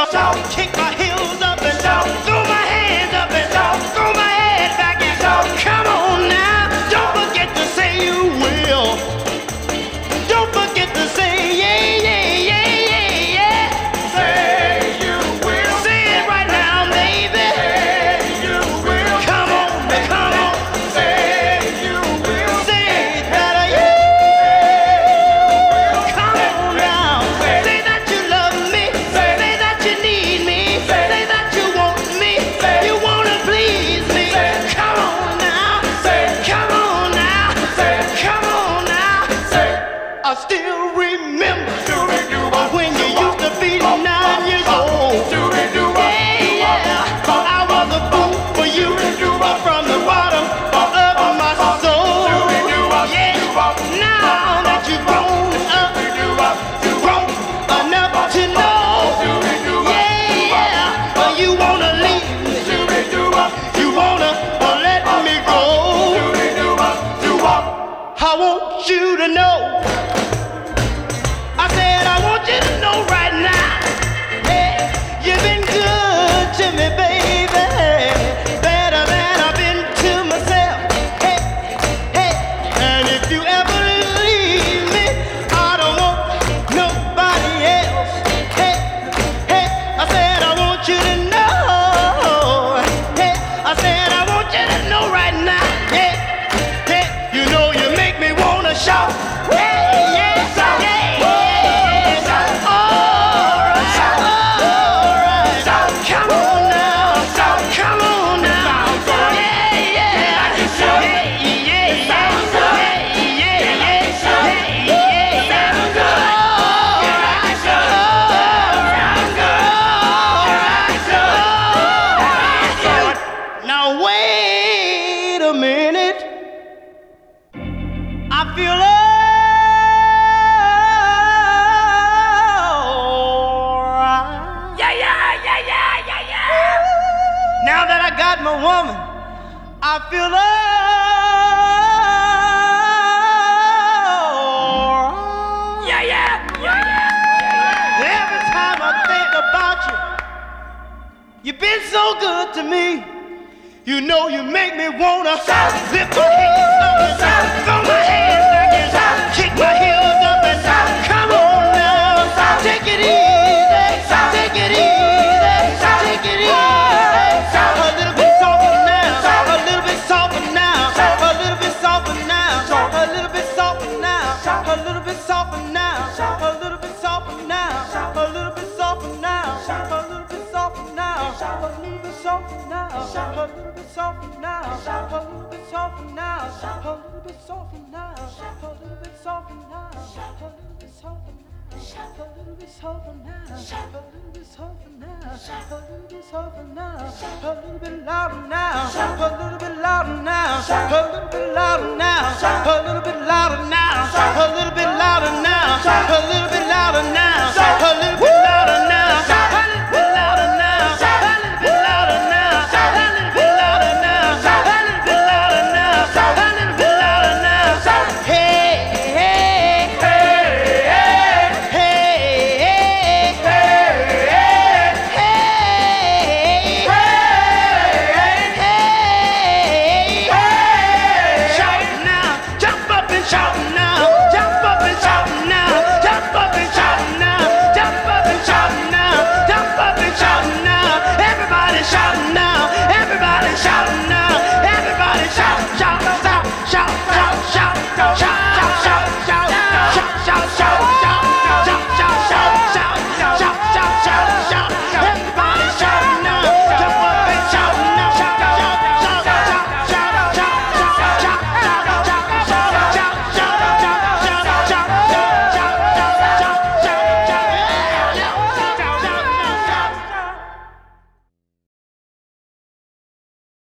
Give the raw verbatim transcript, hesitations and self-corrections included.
up, shout, kick my heels up and shout, throw my hands up and shout, throw my head back and shout. Come on now, don't forget to say you will. Don't forget to say yeah, yeah, yeah, yeah, yeah. Say you will. Say it right now, baby. Say you will. Come on, come on. Say you will. Say that I yeah. Come on now. Say that you love me. Say that you need me. Say that you want me. You wanna please me. Come on now. Come on now. Come on now. I still remember when you used to be nine years old. Yeah, yeah. I was a fool for you from the bottom of my soul. Yeah. Now that you've grown up, grown enough to know. Yeah, yeah. You wanna leave me. You wanna let me go. I want you to know. I said I want you to know right now. Hey, you've been good to me, baby. Better than I've been to myself. Hey, hey. And if you ever leave me, I don't want nobody else. Hey, hey. I said I want you to know. Hey, I said I want you to know right now. Hey, hey. You know you make me wanna shout. Hey, yeah. Now wait a minute. I feel alright. Yeah, yeah, yeah, yeah, yeah, yeah. Now that I got my woman, I feel alright. Yeah, yeah, yeah, yeah. Every time I think about you, you've been so good to me. You know you make me wanna shout, lift my hands up and shout, throw my hands back and shout, kick my heels up and shout. Come on now, shout, take it easy, shout, take it easy, shout, take it easy. Shout a little bit softer now, shout a little bit softer now, shout a little bit softer now, shout a little bit softer now, shout a little bit softer now, shout a little bit softer now, shout a little bit softer now, shout a little bit softer now, shout a little bit softer now, shout a little bit softer now, shout a little bit softer now, shout a little bit softer now, shout a little bit softer now, shout a little bit softer now, shout a little bit softer now, shout a little bit softer now, shout a little bit softer now, shout a little bit louder now, shout a little bit louder now, shout a little bit louder now, shout a